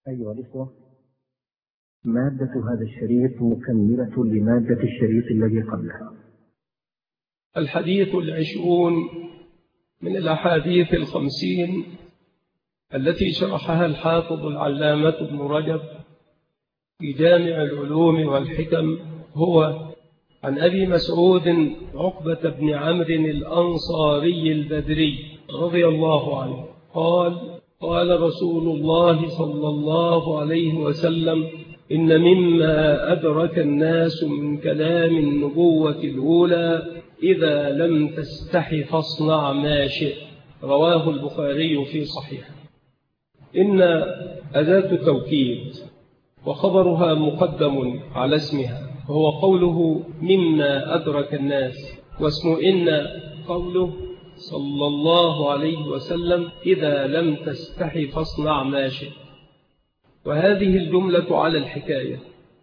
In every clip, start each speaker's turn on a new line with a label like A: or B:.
A: أيها الإخوة، مادة هذا الشريط مكملة لمادة الشريط الذي قبلها.
B: الحديث 20 من الأحاديث 50 التي شرحها الحافظ العلامة ابن رجب في جامع العلوم والحكم هو عن أبي مسعود عقبة بن عمرو الأنصاري البدري رضي الله عنه قال: قال رسول الله صلى الله عليه وسلم: إن مما أدرك الناس من كلام النبوة الأولى إذا لم تستح فاصنع ما شئت. رواه البخاري في صحيحه. إن أداة توكيد وخبرها مقدم على اسمها، وهو قوله مما أدرك الناس، واسم إن قوله صلى الله عليه وسلم: إذا لم تستح فاصنع ما شئت. وهذه الجملة على الحكاية،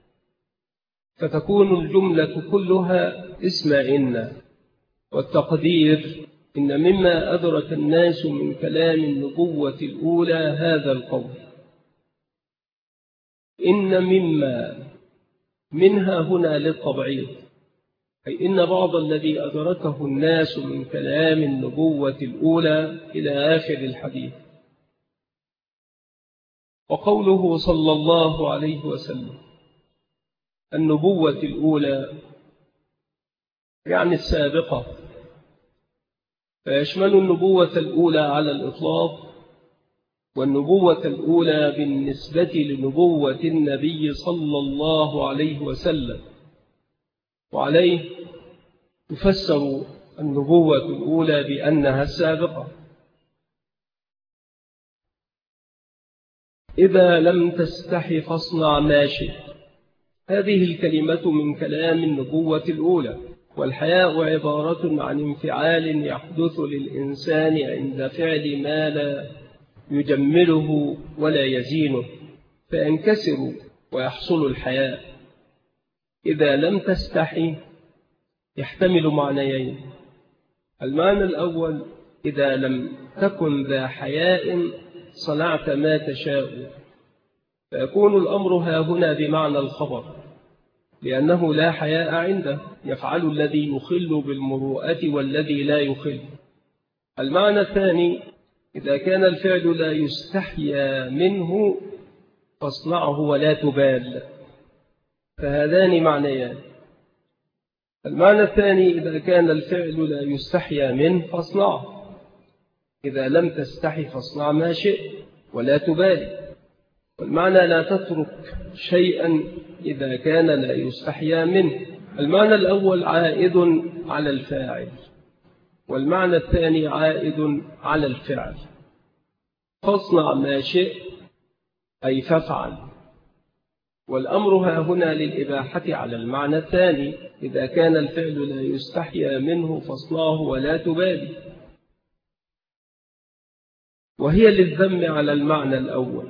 B: فتكون الجملة كلها اسم إن، والتقدير إن مما أدرك الناس من كلام النبوة الأولى هذا القول. إن مما منها هنا للتبعيض، أي إن بعض الذي أدركه الناس من كلام النبوة الأولى إلى آخر الحديث. وقوله صلى الله عليه وسلم النبوة الأولى يعني السابقة، فيشمل النبوة الأولى على الإطلاق، والنبوة الأولى بالنسبة لنبوة النبي صلى الله عليه وسلم. وعليه تفسر النبوة الأولى بأنها السابقة. إذا لم تستح فاصنع ما شئت، هذه الكلمة من كلام النبوة الأولى. والحياء عبارة عن انفعال يحدث للإنسان عند فعل ما لا يجمله ولا يزينه، فينكسر ويحصل الحياء. إذا لم تستحي يحتمل معنيين: المعنى الأول إذا لم تكن ذا حياء صنعت ما تشاء، فيكون الأمر هنا بمعنى الخبر، لأنه لا حياء عنده، يفعل الذي يخل بالمروءة والذي لا يخل. المعنى الثاني إذا كان الفعل لا يستحيا منه فاصنعه ولا تبال، فهذان معنيان. المعنى الثاني إذا كان الفعل لا يستحيا منه فاصنعه، إذا لم تستحي فاصنع ما شئت ولا تبالي. والمعنى لا تترك شيئا إذا كان لا يستحيا منه. المعنى الأول عائد على الفاعل، والمعنى الثاني عائد على الفعل. فاصنع ما شئت أي فافعل، والأمر هنا للإباحة على المعنى الثاني: إذا كان الفعل لا يستحيا منه فاصنعه ولا تبالي. وهي للذم على المعنى الأول،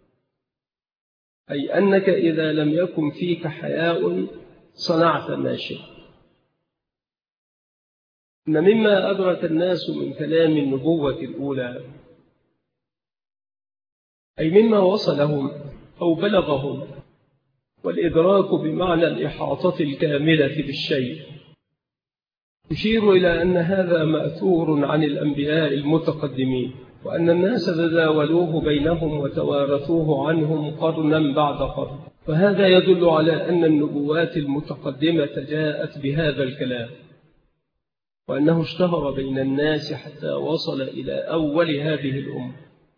B: أي أنك إذا لم يكن فيك حياء صنعت ما شئت. إن مما أدرك الناس من كلام النبوة الأولى، أي مما وصلهم أو بلغهم، والإدراك بمعنى الإحاطة الكاملة بالشيء. يشير إلى أن هذا مأثور عن الأنبياء المتقدمين، وأن الناس تداولوه بينهم وتوارثوه عنهم قرنا بعد قرن. فهذا يدل على أن النبوات المتقدمة جاءت بهذا الكلام، وأنه اشتهر بين الناس حتى وصل إلى أول هذه الأمة.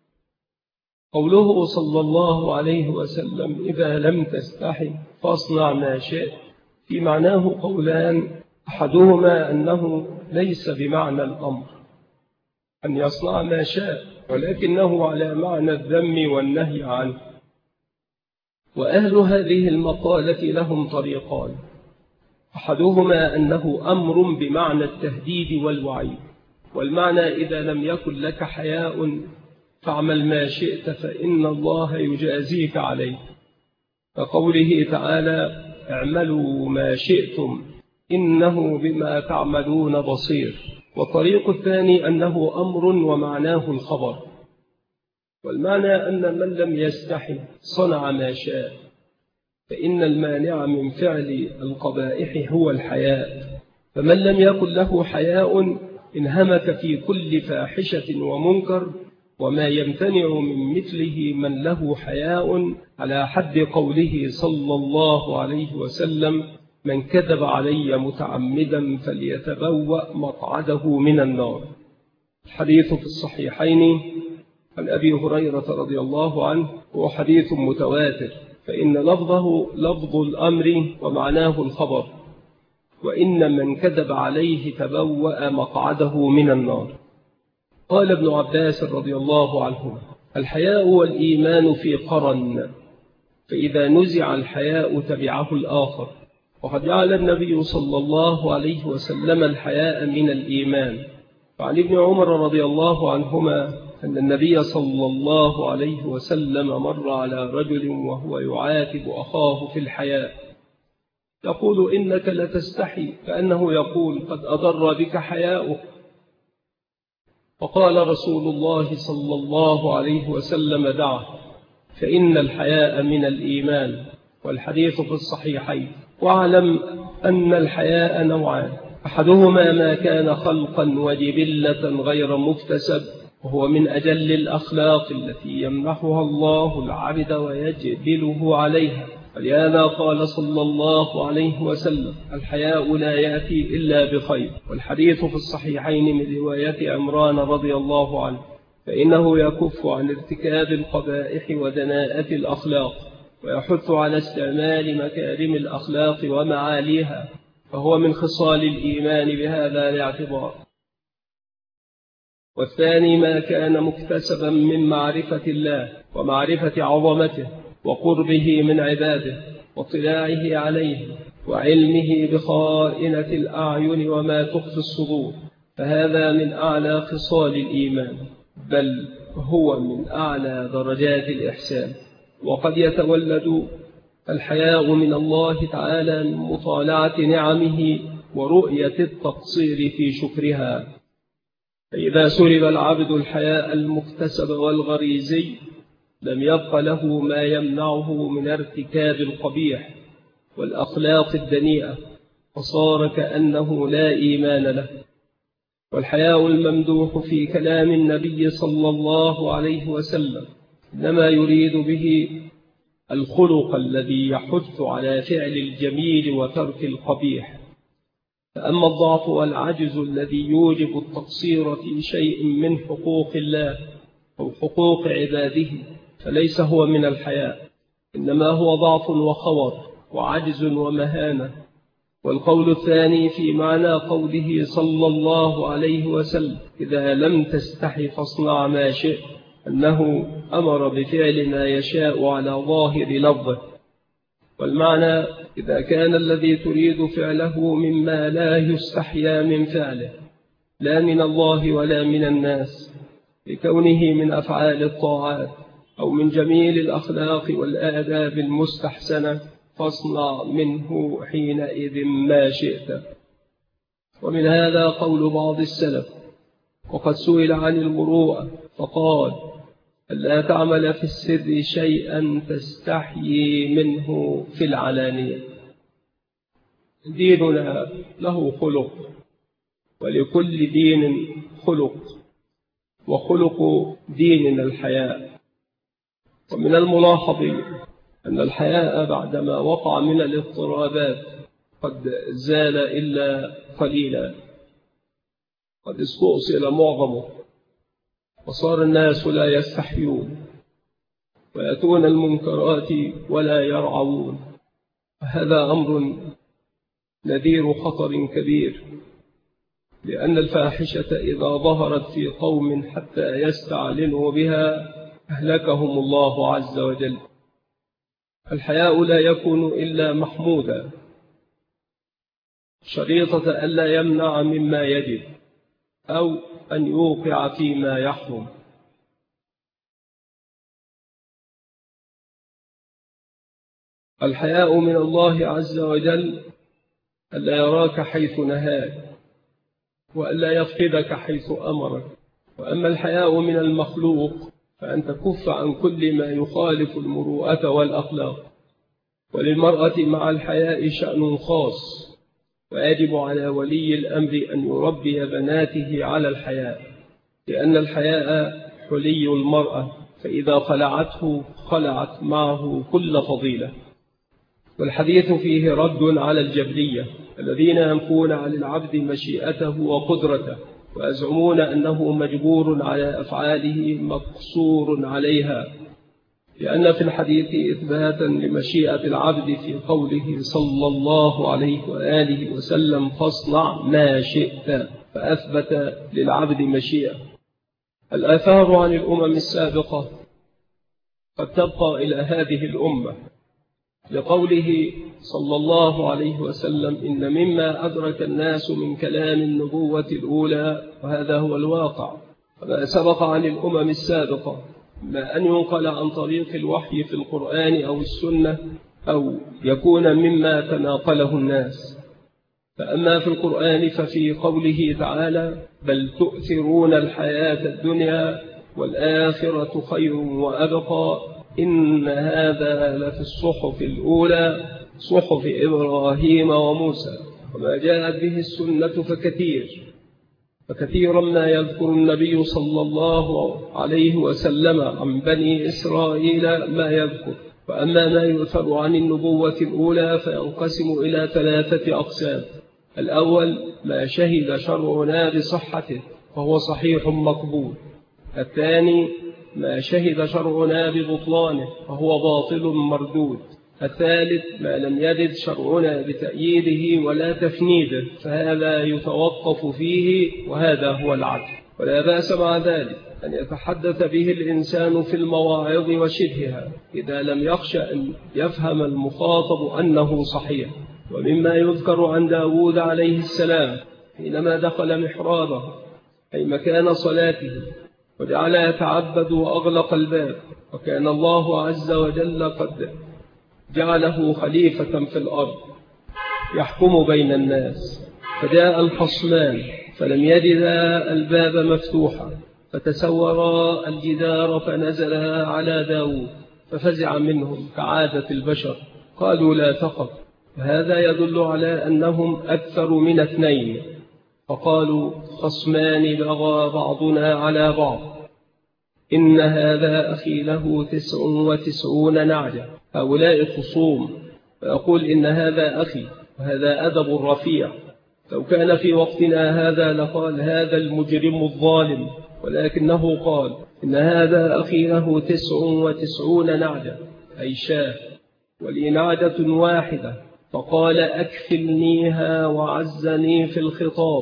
B: قوله صلى الله عليه وسلم إذا لم تستحي فاصنع ما شئت، في معناه قولان: أحدهما أنه ليس بمعنى الأمر أن يصنع ما شاء، ولكنه على معنى الذم والنهي عنه. وأهل هذه المقالة لهم طريقان: أحدهما أنه أمر بمعنى التهديد والوعيد، والمعنى إذا لم يكن لك حياء فاعمل ما شئت فإن الله يجازيك عليه، فقوله تعالى: اعملوا ما شئتم إنه بما تعملون بصير. والطريق الثاني أنه أمر ومعناه الخبر، والمعنى أن من لم يستحي صنع ما شاء، فإن المانع من فعل القبائح هو الحياء، فمن لم يكن له حياء انهمك في كل فاحشة ومنكر، وما يمتنع من مثله من له حياء، على حد قوله صلى الله عليه وسلم: من كذب علي متعمدا فليتبوأ مقعده من النار. الحديث في الصحيحين عن أبي هريرة رضي الله عنه، هو حديث متواتر، فإن لفظه لفظ الأمر ومعناه الخبر: وإن من كذب عليه تبوأ مقعده من النار. قال ابن عباس رضي الله عنهما: الحياء والإيمان في قرن، فإذا نزع الحياء تبعه الآخر. وقد جعل النبي صلى الله عليه وسلم الحياء من الإيمان. وعن ابن عمر رضي الله عنهما أن النبي صلى الله عليه وسلم مر على رجل وهو يعاتب أخاه في الحياء، يقول: إنك لتستحي، كأنه يقول: قد أضر بك حياؤك. فقال رسول الله صلى الله عليه وسلم: دعه، فإن الحياء من الإيمان. والحديث في الصحيحين. واعلم أن الحياء نوعان: أحدهما ما كان خلقا وجبلة غير مكتسب، وهو من أجل الأخلاق التي يمنحها الله العبد ويجبله عليها، ولهذا قال صلى الله عليه وسلم: الحياء لا يأتي إلا بخير. والحديث في الصحيحين من رواية عمران رضي الله عنه، فإنه يكف عن ارتكاب القبائح ودناءة الأخلاق، ويحث على استعمال مكارم الأخلاق ومعاليها، فهو من خصال الإيمان بهذا الاعتبار. والثاني ما كان مكتسبا من معرفة الله ومعرفة عظمته وقربه من عباده واطلاعه عليه وعلمه بخائنة الأعين وما تخفي الصدور، فهذا من أعلى خصال الإيمان، بل هو من أعلى درجات الإحسان. وقد يتولد الحياء من الله تعالى من مطالعة نعمه ورؤية التقصير في شكرها. فإذا سلب العبد الحياء المكتسب والغريزي لم يبق له ما يمنعه من ارتكاب القبيح والأخلاق الدنيئة، فصار كأنه لا إيمان له. والحياء الممدوح في كلام النبي صلى الله عليه وسلم إنما يريد به الخلق الذي يحث على فعل الجميل وترك القبيح. فأما الضعف والعجز الذي يوجب التقصير في شيء من حقوق الله أو حقوق عباده فليس هو من الحياء، إنما هو ضعف وخور وعجز ومهانة. والقول الثاني في معنى قوله صلى الله عليه وسلم: إذا لم تستحي فاصنع ما شئت، أنه أمر بفعل ما يشاء على ظاهر لفظه. والمعنى: إذا كان الذي تريد فعله مما لا يستحيا من فعله، لا من الله ولا من الناس، لكونه من أفعال الطاعات أو من جميل الأخلاق والآداب المستحسنة، فاصنع منه حينئذ ما شئت. ومن هذا قول بعض السلف: وقد سئل عن المروءة فقال: ألا تعمل في السر شيئا تستحيي منه في العلانية. ديننا له خلق، ولكل دين خلق، وخلق ديننا الحياء. ومن الملاحظ أن الحياء بعدما وقع من الاضطرابات قد زال إلا قليلا، قد استؤصل معظمه، وصار الناس لا يستحيون ويأتون المنكرات ولا يرعون. هذا أمر نذير خطر كبير، لأن الفاحشة إذا ظهرت في قوم حتى يستعلنوا بها أهلكهم الله عز وجل. الحياء لا يكون إلا محمودا، شريطة ألا يمنع مما يجب أو أن يوقع فيما يحرم. الحياء من الله عز وجل ألا يراك حيث نهاك، وألا يفقدك حيث أمرك. وأما الحياء من المخلوق فأن تكف عن كل ما يخالف المروءة والأخلاق. وللمرأة مع الحياء شأن خاص، ويجب على ولي الأمر أن يربي بناته على الحياء، لأن الحياء حلي المرأة، فإذا خلعته خلعت معه كل فضيلة. والحديث فيه رد على الجبرية الذين ينفون عن العبد مشيئته وقدرته، ويزعمون أنه مجبور على أفعاله مقصور عليها، لأن في الحديث إثباتا لمشيئة العبد في قوله صلى الله عليه وآله وسلم فاصنع ما شئت، فأثبت للعبد مشيئة. الآثار عن الأمم السابقة قد تبقى إلى هذه الأمة، لقوله صلى الله عليه وسلم إن مما أدرك الناس من كلام النبوة الأولى، وهذا هو الواقع، وما سبق عن الأمم السابقة ما أن ينقل عن طريق الوحي في القرآن أو السنة، أو يكون مما تناقله الناس. فأما في القرآن ففي قوله تعالى بل تؤثرون الحياة الدنيا والآخرة خير وأبقى إن هذا لفي الصحف الأولى صحف إبراهيم وموسى. وما جاءت به السنة فكثيرا ما يذكر النبي صلى الله عليه وسلم عن بني إسرائيل ما يذكر. وأما ما يؤثر عن النبوة الأولى فينقسم إلى 3 أقسام. الأول ما شهد شرعنا بصحته فهو صحيح مقبول. الثاني ما شهد شرعنا ببطلانه فهو باطل مردود. الثالث ما لم يرد شرعنا بتأييده ولا تفنيده فهذا يتوقف فيه، وهذا هو العدل. ولا بأس مع ذلك أن يتحدث به الإنسان في المواعظ وشبهها إذا لم يخشى أن يفهم المخاطب أنه صحيح. ومما يذكر عن داود عليه السلام حينما دخل محرابه أي مكان صلاته وجعل يتعبد وأغلق الباب، وكان الله عز وجل قد جعله خليفة في الأرض يحكم بين الناس، فجاء الخصمان فلم يجدا الباب مفتوحا فتسورا الجدار فنزلا على داود ففزع منهم كعادة البشر، قالوا لا تخف. وهذا يدل على أنهم أكثر من 2، فقالوا خصمان بغى بعضنا على بعض إن هذا أخي له 99 نعجة. هؤلاء خصوم، فيقول إن هذا أخي، وهذا أدب رفيع. لو كان في وقتنا هذا لقال هذا المجرم الظالم، ولكنه قال إن هذا أخي له 99 نعجة أي شاة ولي نعجة واحدة، فقال أكفلنيها وعزني في الخطاب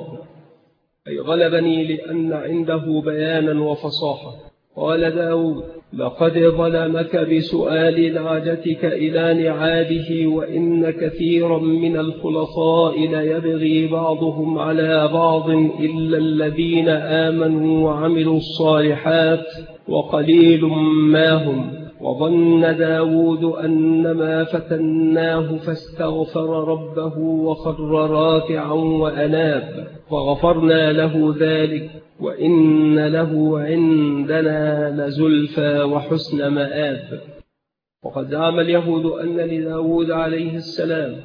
B: أي غلبني لأن عنده بيانا وفصاحة. قال داود لقد ظلمك بسؤال نعجتك إلى نعاده، وإن كثيرا من الخلطاء ليبغي بعضهم على بعض إلا الذين آمنوا وعملوا الصالحات وقليل ما هم. وظن داود أنما فتناه فاستغفر ربه وخر راكعا وأناب فغفرنا له ذلك وإن له عندنا لزلفى وحسن مآب. وقد زعم اليهود أن لداود عليه السلام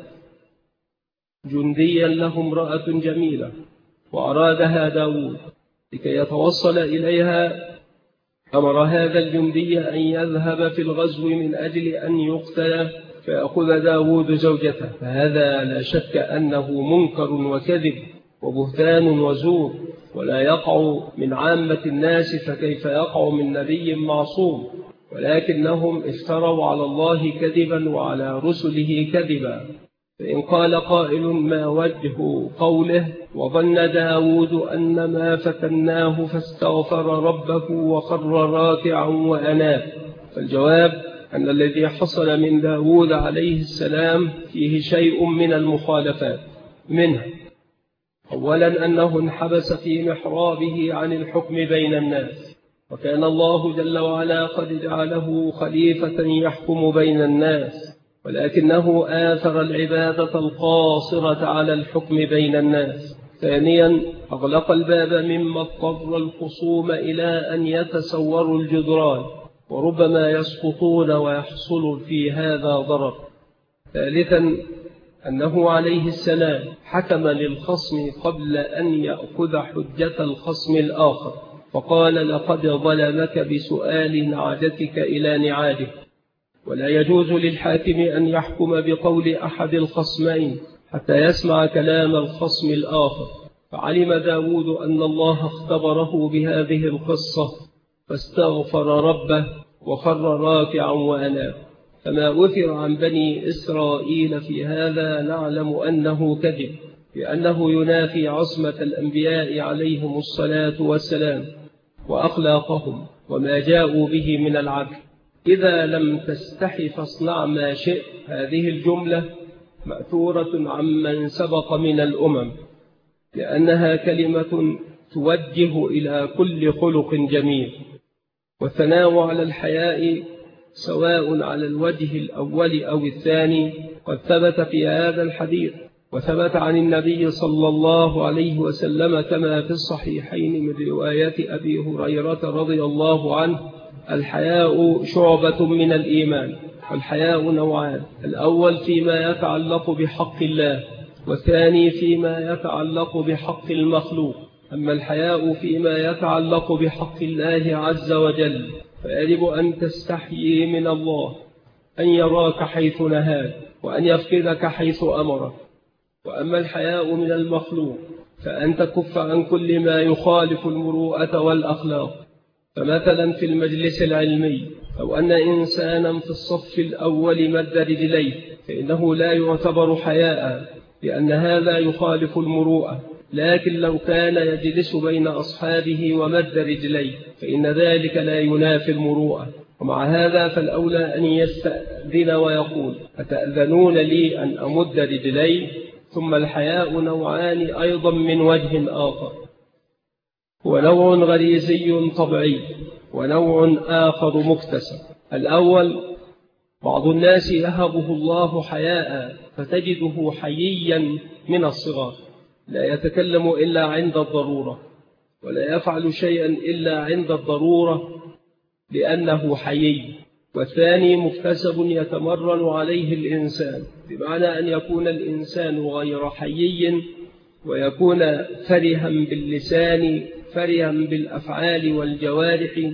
B: جنديا له امرأة جميلة وأرادها داود لكي يتوصل إليها، أمر هذا الجندي أن يذهب في الغزو من أجل أن يقتل فيأخذ داود زوجته، فهذا لا شك أنه منكر وكذب وبهتان وزور، ولا يقع من عامة الناس فكيف يقع من نبي معصوم، ولكنهم افتروا على الله كذبا وعلى رسله كذبا. فإن قال قائل ما وجه قوله وظن داود أنما فتناه فاستغفر ربه وخر راكعا وأناب، فالجواب أن الذي حصل من داود عليه السلام فيه شيء من المخالفات. منها أولا أنه انحبس في محرابه عن الحكم بين الناس، وكان الله جل وعلا قد جعله خليفة يحكم بين الناس، ولكنه آثر العبادة القاصرة على الحكم بين الناس، ثانيا أغلق الباب مما اضطر الخصوم إلى أن يتسوروا الجدران، وربما يسقطون ويحصل في هذا ضرر. ثالثا أنه عليه السلام حكم للخصم قبل أن يأخذ حجة الخصم الآخر، فقال: لقد ظلمك بسؤال نعجتك إلى نعاجه. ولا يجوز للحاكم أن يحكم بقول أحد الخصمين حتى يسمع كلام الخصم الآخر. فعلم داود أن الله اختبره بهذه القصة فاستغفر ربه وخر راكعا وأناب. فما أثر عن بني إسرائيل في هذا نعلم أنه كذب، لأنه ينافي عصمة الأنبياء عليهم الصلاة والسلام وأخلاقهم وما جاءوا به من العدل. إذا لم تستحي فاصنع ما شئت، هذه الجملة مأثورة عمن سبق من الأمم، لأنها كلمة توجه إلى كل خلق جميل. والثناء على الحياء سواء على الوجه الأول أو الثاني قد ثبت في هذا الحديث، وثبت عن النبي صلى الله عليه وسلم كما في الصحيحين من رواية أبي هريرة رضي الله عنه: الحياء شعبة من الإيمان. والحياء نوعان: الأول فيما يتعلق بحق الله، والثاني فيما يتعلق بحق المخلوق. أما الحياء فيما يتعلق بحق الله عز وجل فيجب أن تستحيي من الله أن يراك حيث نهاك وأن يفقدك حيث أمرك. وأما الحياء من المخلوق فأن تكف عن كل ما يخالف المروءة والأخلاق. فمثلا في المجلس العلمي لو أن إنسانا في الصف الأول مد رجليه فإنه لا يعتبر حياء، لأن هذا يخالف المروءة. لكن لو كان يجلس بين أصحابه ومد رجليه فإن ذلك لا ينافي المروءة. ومع هذا فالأولى أن يستأذن ويقول: أتأذنون لي أن أمد رجلي؟ ثم الحياء نوعان أيضا من وجه آخر: هو نوع غريزي طبيعي ونوع آخر مكتسب. الأول بعض الناس يهبه الله حياء فتجده حييا من الصغر، لا يتكلم إلا عند الضرورة، ولا يفعل شيئا إلا عند الضرورة لأنه حيي. والثاني مكتسب يتمرن عليه الإنسان، بمعنى أن يكون الإنسان غير حيي ويكون فرها باللسان فرها بالأفعال والجوارح،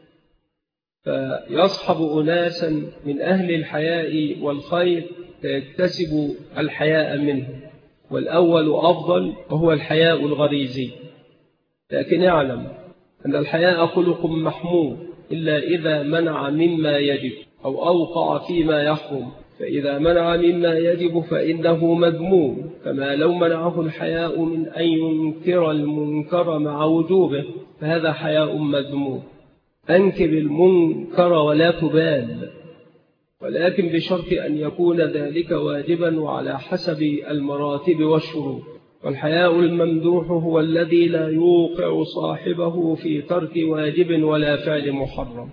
B: فيصحب أناسا من أهل الحياء والخير فيكتسب الحياء منه. والأول أفضل وهو الحياء الغريزي. لكن اعلم أن الحياء خلق محمود إلا إذا منع مما يجب أو أوقع فيما يحرم، فإذا منع مما يجب فإنه مذموم، كما لو منعه الحياء من أن ينكر المنكر مع وجوبه فهذا حياء مذموم. أنكر المنكر ولا تبال، ولكن بشرط أن يكون ذلك واجبا وعلى حسب المراتب والشروط. والحياء الممدوح هو الذي لا يوقع صاحبه في ترك واجب ولا فعل محرم.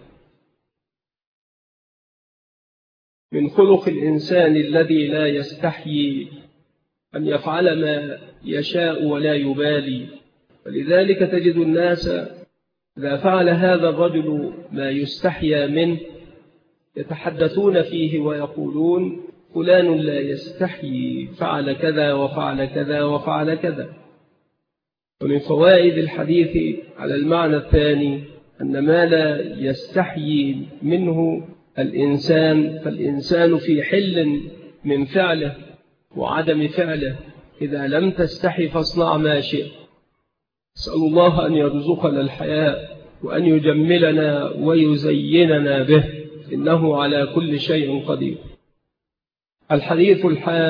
B: من خلق الإنسان الذي لا يستحيي أن يفعل ما يشاء ولا يبالي، ولذلك تجد الناس إذا فعل هذا الرجل ما يستحيا منه يتحدثون فيه ويقولون: فلان لا يستحيي، فعل كذا وفعل كذا وفعل كذا. ومن فوائد الحديث على المعنى الثاني أن ما لا يستحيي منه الإنسان فالإنسان في حل من فعله وعدم فعله. إذا لم تستحي فاصنع ما شئت. أسأل الله أن يرزقنا الحياء وأن يجملنا ويزيننا به، إنه على كل شيء قدير. الحديث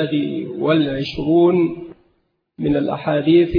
B: 21 من الأحاديث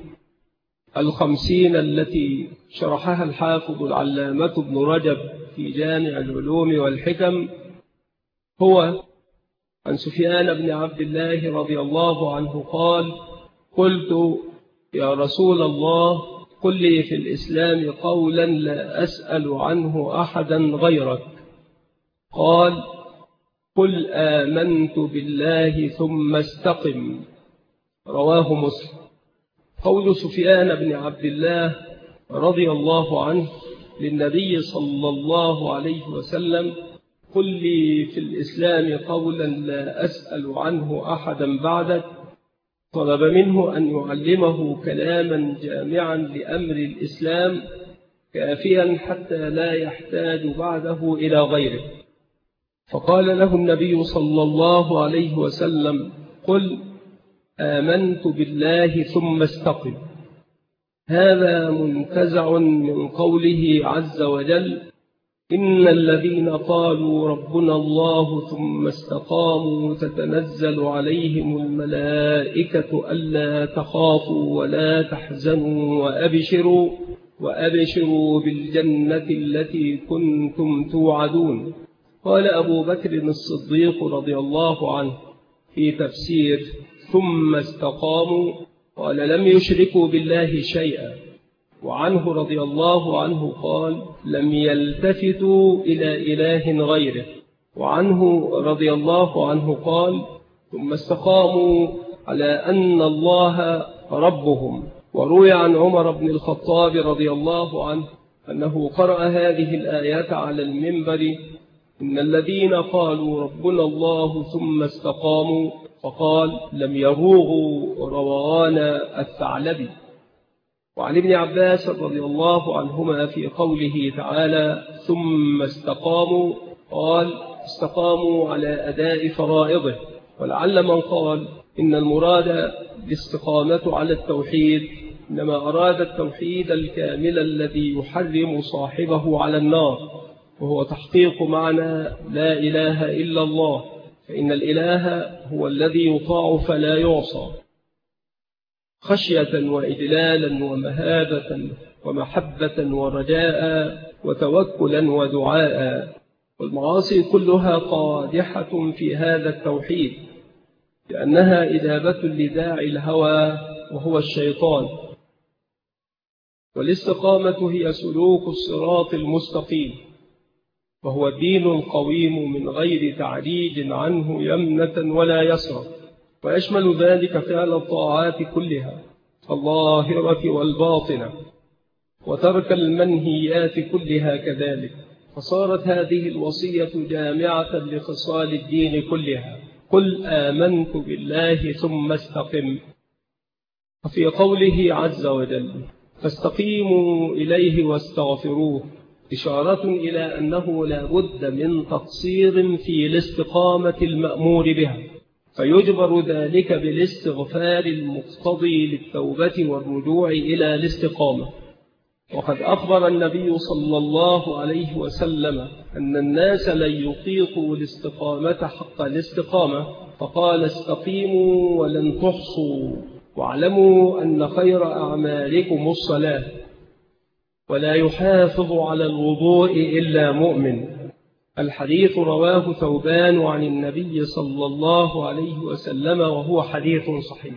B: 50 التي شرحها الحافظ العلامة ابن رجب في جامع العلوم والحكم هو عن سفيان بن عبد الله رضي الله عنه قال: قلت: يا رسول الله، قل لي في الإسلام قولا لا أسأل عنه أحدا غيرك. قال: قل آمنت بالله ثم استقم. رواه مسلم. قول سفيان بن عبد الله رضي الله عنه للنبي صلى الله عليه وسلم: قل لي في الإسلام قولا لا أسأل عنه أحدا بعدك، طلب منه أن يعلمه كلاما جامعا لأمر الإسلام كافيا حتى لا يحتاج بعده إلى غيره. فقال له النبي صلى الله عليه وسلم: قل آمنت بالله ثم استقم. هذا منتزع من قوله عز وجل: إن الذين قالوا ربنا الله ثم استقاموا تتنزل عليهم الملائكة ألا تخافوا ولا تحزنوا وأبشروا بالجنة التي كنتم توعدون. قال أبو بكر الصديق رضي الله عنه في تفسير ثم استقاموا: قال لم يشركوا بالله شيئا. وعنه رضي الله عنه قال: لم يلتفتوا إلى إله غيره. وعنه رضي الله عنه قال: ثم استقاموا على أن الله ربهم. وروي عن عمر بن الخطاب رضي الله عنه أنه قرأ هذه الآيات على المنبر: إن الذين قالوا ربنا الله ثم استقاموا، فقال: لم يروغوا روغان الثعلب. وعن ابن عباس رضي الله عنهما في قوله تعالى ثم استقاموا قال: استقاموا على أداء فرائضه. ولعل من قال إن المراد الاستقامة على التوحيد إنما أراد التوحيد الكامل الذي يحرم صاحبه على النار، وهو تحقيق معنى لا إله إلا الله، فإن الإله هو الذي يطاع فلا يعصى، خشية وإجلالا ومهابة ومحبة ورجاء وتوكلا ودعاء. والمعاصي كلها قادحة في هذا التوحيد، لأنها إجابة لداعي الهوى وهو الشيطان. والاستقامة هي سلوك الصراط المستقيم، وهو الدين القويم من غير تعريج عنه يمنة ولا يسرا، ويشمل ذلك فعل الطاعات كلها الظاهرة والباطنة، وترك المنهيات كلها كذلك. فصارت هذه الوصية جامعة لخصال الدين كلها: قل آمنت بالله ثم استقم. وفي قوله عز وجل: فاستقيموا إليه واستغفروه، إشارة إلى أنه لا بد من تقصير في الاستقامة المأمور بها، فيجبر ذلك بالاستغفار المقتضي للتوبة والرجوع إلى الاستقامة. وقد أخبر النبي صلى الله عليه وسلم أن الناس لن يطيقوا الاستقامة حق الاستقامة، فقال: استقيموا ولن تحصوا، واعلموا أن خير أعمالكم الصلاة، ولا يحافظ على الوضوء إلا مؤمن. الحديث رواه ثوبان عن النبي صلى الله عليه وسلم، وهو حديث صحيح.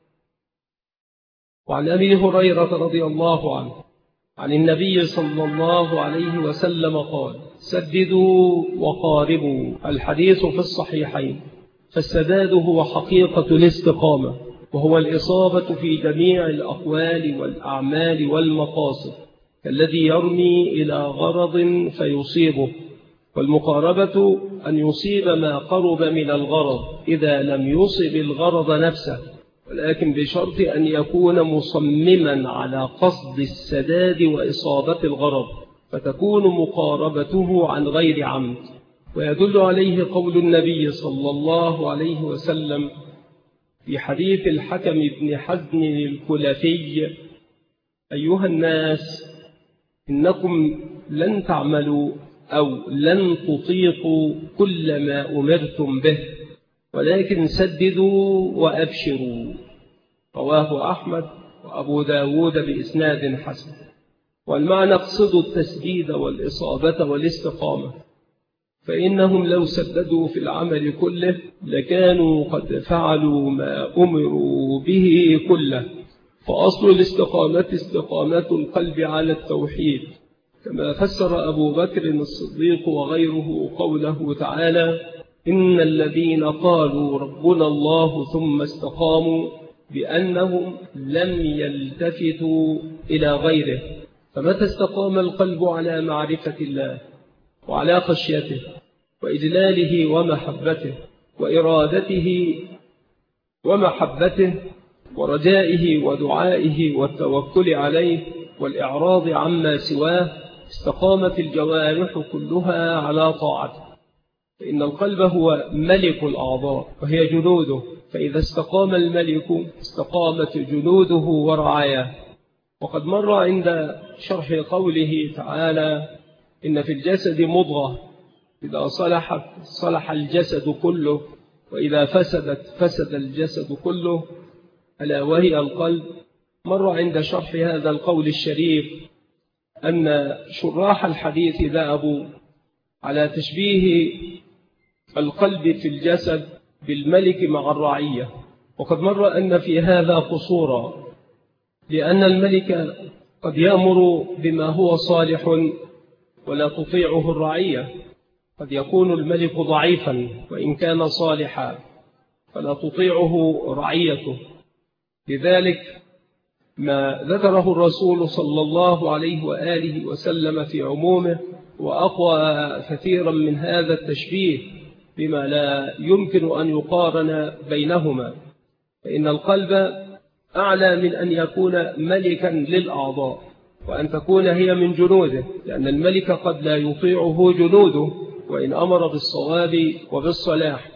B: وعن أبي هريرة رضي الله عنه عن النبي صلى الله عليه وسلم قال: سددوا وقاربوا. الحديث في الصحيحين. فالسداد هو حقيقة الاستقامة، وهو الإصابة في جميع الأقوال والأعمال والمقاصد، كالذي يرمي إلى غرض فيصيبه. والمقاربة أن يصيب ما قرب من الغرض إذا لم يصب الغرض نفسه، ولكن بشرط أن يكون مصمما على قصد السداد وإصابة الغرض، فتكون مقاربته عن غير عمد. ويدل عليه قول النبي صلى الله عليه وسلم في حديث الحكم بن حزم الكلفي: أيها الناس، إنكم لن تعملوا أو لن تطيقوا كل ما أمرتم به، ولكن سددوا وأبشروا. رواه أحمد وأبو داود بإسناد حسن. والمعنى اقصدوا التسديد والإصابة والاستقامة، فإنهم لو سددوا في العمل كله لكانوا قد فعلوا ما أمروا به كله. فأصل الاستقامة استقامة القلب على التوحيد، كما فسر أبو بكر الصديق وغيره قوله تعالى: إن الذين قالوا ربنا الله ثم استقاموا بأنهم لم يلتفتوا إلى غيره. فمتى استقام القلب على معرفة الله وعلى خشيته وإجلاله ومحبته وإرادته ومحبته ورجائه ودعائه والتوكل عليه والإعراض عما سواه، استقامت الجوارح كلها على طاعته. فإن القلب هو ملك الأعضاء وهي جنوده، فإذا استقام الملك استقامت جنوده ورعاياه. وقد مر عند شرح قوله تعالى: إن في الجسد مضغة إذا صلحت صلح الجسد كله وإذا فسدت فسد الجسد كله، ألا وهي القلب. مر عند شرح هذا القول الشريف أن شراح الحديث ذهبوا على تشبيه القلب في الجسد بالملك مع الرعية. وقد مر أن في هذا قصورا، لأن الملك قد يأمر بما هو صالح ولا تطيعه الرعية. قد يكون الملك ضعيفا وإن كان صالحا فلا تطيعه رعيته. لذلك ما ذكره الرسول صلى الله عليه وآله وسلم في عمومه وأقوى كثيرا من هذا التشبيه بما لا يمكن أن يقارن بينهما. فإن القلب أعلى من أن يكون ملكا للأعضاء وأن تكون هي من جنوده، لأن الملك قد لا يطيعه جنوده وإن أمر بالصواب وبالصلاح.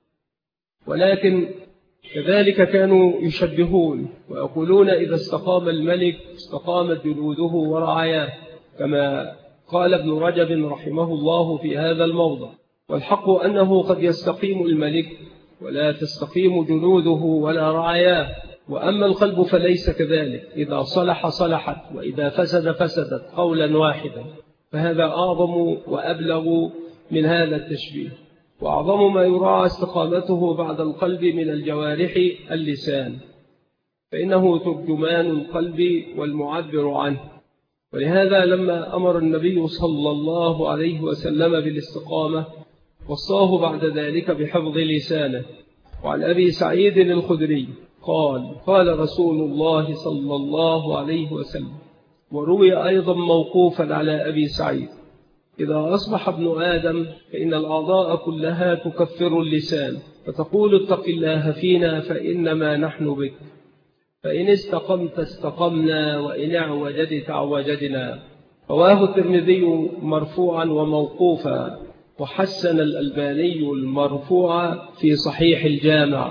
B: ولكن كذلك كانوا يشبهون ويقولون إذا استقام الملك استقامت جنوده ورعاياه، كما قال ابن رجب رحمه الله في هذا الموضع. والحق أنه قد يستقيم الملك ولا تستقيم جنوده ولا رعاياه. وأما القلب فليس كذلك، إذا صلح صلحت وإذا فسد فسدت قولا واحدا. فهذا أعظم وأبلغ من هذا التشبيه. وأعظم ما يراعى استقامته بعد القلب من الجوارح اللسان، فإنه ترجمان القلب والمعبر عنه. ولهذا لما أمر النبي صلى الله عليه وسلم بالاستقامة وصاه بعد ذلك بحفظ لسانه. وعن أبي سعيد الخدري قال رسول الله صلى الله عليه وسلم، وروي أيضا موقوفا على أبي سعيد: إذا أصبح ابن آدم فإن الأعضاء كلها تكفر اللسان، فتقول اتق الله فينا فإنما نحن بك، فإن استقمت استقمنا وإن اعوجدت اعوجدنا. رواه الترمذي مرفوعا وموقوفا، وحسن الألباني المرفوع في صحيح الجامع.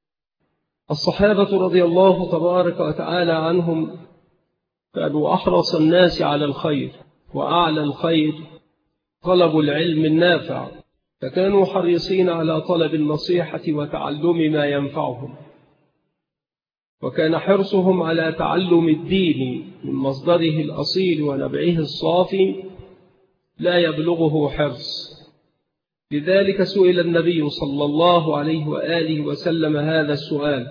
B: الصحابة رضي الله تبارك وتعالى عنهم كانوا أحرص الناس على الخير، وأعلى الخير طلب العلم النافع، فكانوا حريصين على طلب النصيحة وتعلم ما ينفعهم. وكان حرصهم على تعلم الدين من مصدره الأصيل ونبعه الصافي لا يبلغه حرص. لذلك سئل النبي صلى الله عليه وآله وسلم هذا السؤال: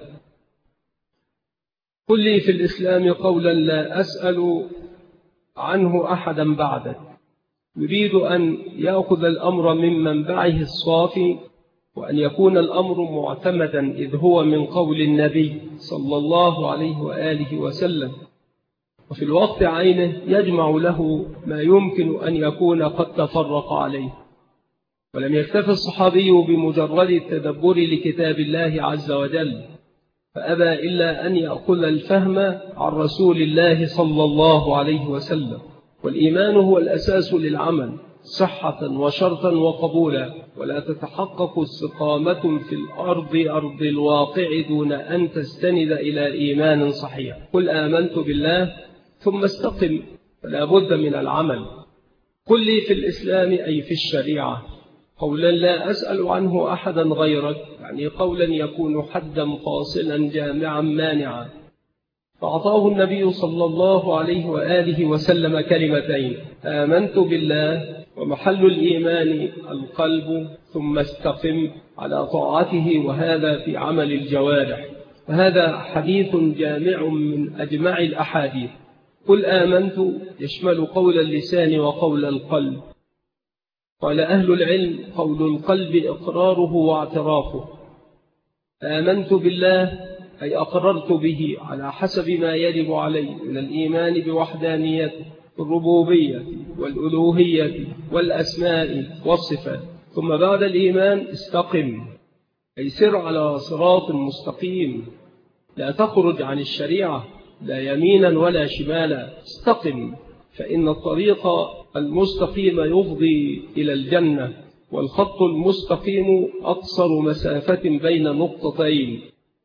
B: قل لي في الإسلام قولا لا أسأل عنه أحدا بعدك. يريد أن يأخذ الأمر من منبعه الصافي، وأن يكون الأمر معتمدا إذ هو من قول النبي صلى الله عليه وآله وسلم، وفي الوقت عينه يجمع له ما يمكن أن يكون قد تفرق عليه. ولم يكتف الصحابي بمجرد التدبر لكتاب الله عز وجل، فأبى إلا أن يأخذ الفهم عن رسول الله صلى الله عليه وسلم. والإيمان هو الأساس للعمل صحة وشرطا وقبولا، ولا تتحقق استقامة في الأرض أرض الواقع دون أن تستند إلى إيمان صحيح. قل آمنت بالله ثم استقم، فلا بد من العمل. قل لي في الإسلام أي في الشريعة قولا لا أسأل عنه أحدا غيرك، يعني قولا يكون حدا فاصلا جامعا مانعا. فأعطاه النبي صلى الله عليه وآله وسلم كلمتين: آمنت بالله، ومحل الإيمان القلب، ثم استقم على طاعته، وهذا في عمل الجوارح. وهذا حديث جامع من أجمع الأحاديث. قل آمنت يشمل قول اللسان وقول القلب. قال أهل العلم: قول القلب إقراره واعترافه. آمنت بالله أي أقررت به على حسب ما يجب علي من الإيمان بوحدانيته الربوبية والألوهية والأسماء والصفات. ثم بعد الإيمان استقم، أي سر على صراط مستقيم، لا تخرج عن الشريعة لا يمينا ولا شمالا. استقم، فإن الطريق المستقيم يفضي إلى الجنة، والخط المستقيم أقصر مسافة بين نقطتين.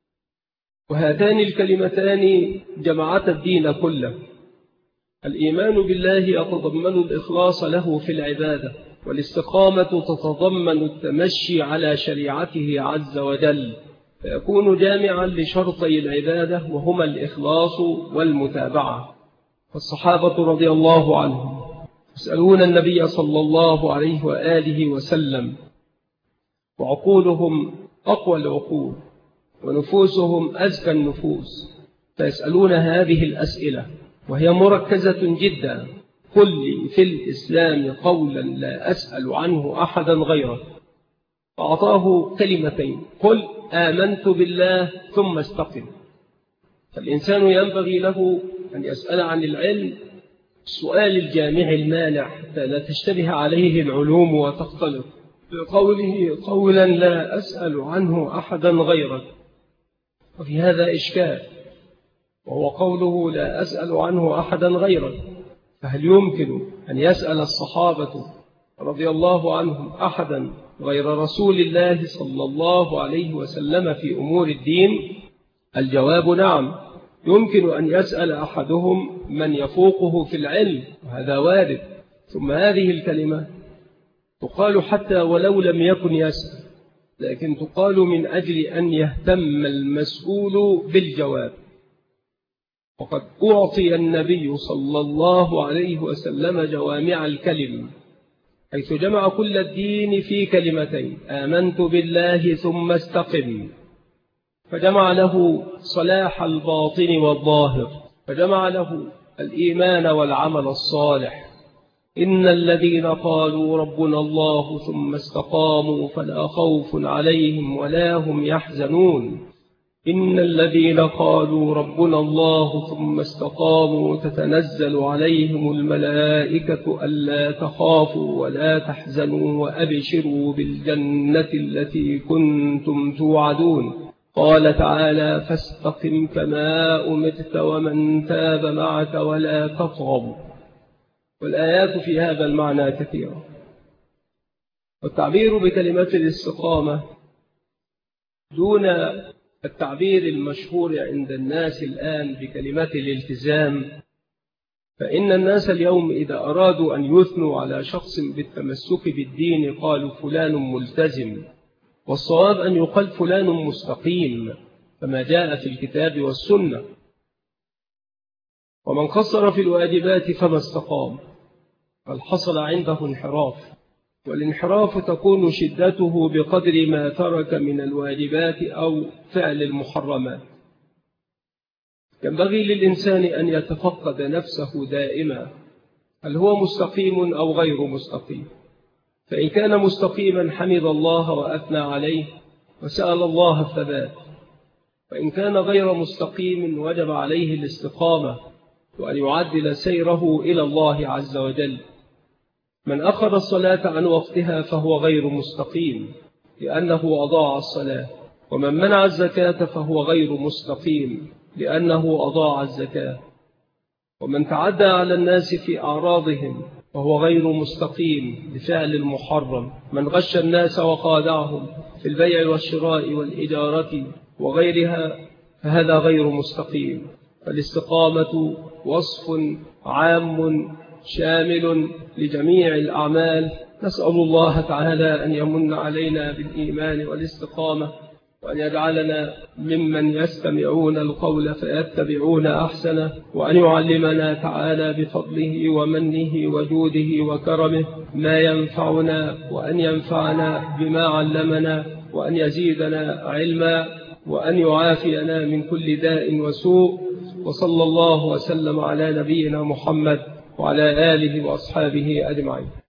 B: وهاتان الكلمتان جمعتا الدين كله. الإيمان بالله يتضمن الإخلاص له في العبادة، والاستقامة تتضمن التمشي على شريعته عز وجل، فيكون جامعا لشرطي العبادة وهما الإخلاص والمتابعة. فالصحابة رضي الله عنهم يسألون النبي صلى الله عليه وآله وسلم، وعقولهم أقوى العقول ونفوسهم أزكى النفوس، فيسألون هذه الأسئلة وهي مركزة جدا: قل لي في الإسلام قولا لا أسأل عنه أحدا غيرك. فأعطاه كلمتين: قل آمنت بالله ثم استقم. فالإنسان ينبغي له أن يسأل عن العلم السؤال الجامع المانع حتى لا تشتبه عليه العلوم وتختلط، بقوله قولا لا أسأل عنه أحدا غيرك. وفي هذا إشكال، وهو قوله لا أسأل عنه أحدا غيرك، فهل يمكن أن يسأل الصحابة رضي الله عنهم أحدا غير رسول الله صلى الله عليه وسلم في أمور الدين؟ الجواب نعم، يمكن أن يسأل أحدهم من يفوقه في العلم، وهذا وارد. ثم هذه الكلمة تقال حتى ولو لم يكن يسأل، لكن تقال من أجل أن يهتم المسؤول بالجواب. وقد أعطي النبي صلى الله عليه وسلم جوامع الكلم، حيث جمع كل الدين في كلمتين: آمنت بالله ثم استقم. فجمع له صلاح الباطن والظاهر، فجمع له الإيمان والعمل الصالح. إن الذين قالوا ربنا الله ثم استقاموا فلا خوف عليهم ولا هم يحزنون. إن الذين قالوا ربنا الله ثم استقاموا تتنزل عليهم الملائكة ألا تخافوا ولا تحزنوا وأبشروا بالجنة التي كنتم توعدون. قال تعالى: فاستقم كما أمرت ومن تاب معك ولا تطغوا. والآيات في هذا المعنى كثيرة. والتعبير بكلمة الاستقامة دون التعبير المشهور عند الناس الآن بكلمة الالتزام، فإن الناس اليوم إذا أرادوا أن يثنوا على شخص بالتمسك بالدين قالوا فلان ملتزم، والصواب أن يقال فلان مستقيم كما جاء في الكتاب والسنة. ومن قصر في الواجبات فما استقام، بل حصل عنده انحراف، والانحراف تكون شدته بقدر ما ترك من الواجبات أو فعل المحرمات. ينبغي للإنسان أن يتفقد نفسه دائما، هل هو مستقيم أو غير مستقيم؟ فإن كان مستقيما حمد الله وأثنى عليه وسأل الله الثبات، وإن كان غير مستقيم وجب عليه الاستقامة وأن يعدل سيره إلى الله عز وجل. من أخر الصلاة عن وقتها فهو غير مستقيم لأنه أضاع الصلاة، ومن منع الزكاة فهو غير مستقيم لأنه أضاع الزكاة، ومن تعدى على الناس في أعراضهم فهو غير مستقيم بفعل المحرم. من غش الناس وخادعهم في البيع والشراء والإجارة وغيرها فهذا غير مستقيم. فالاستقامة وصف عام شامل لجميع الأعمال. نسأل الله تعالى أن يمن علينا بالإيمان والاستقامة، وأن يجعلنا ممن يستمعون القول فيتبعون أحسنه، وأن يعلمنا تعالى بفضله ومنه وجوده وكرمه ما ينفعنا، وأن ينفعنا بما علمنا، وأن يزيدنا علما، وأن يعافينا من كل داء وسوء. وصلى الله وسلم على نبينا محمد وعلى آله وأصحابه أجمعين.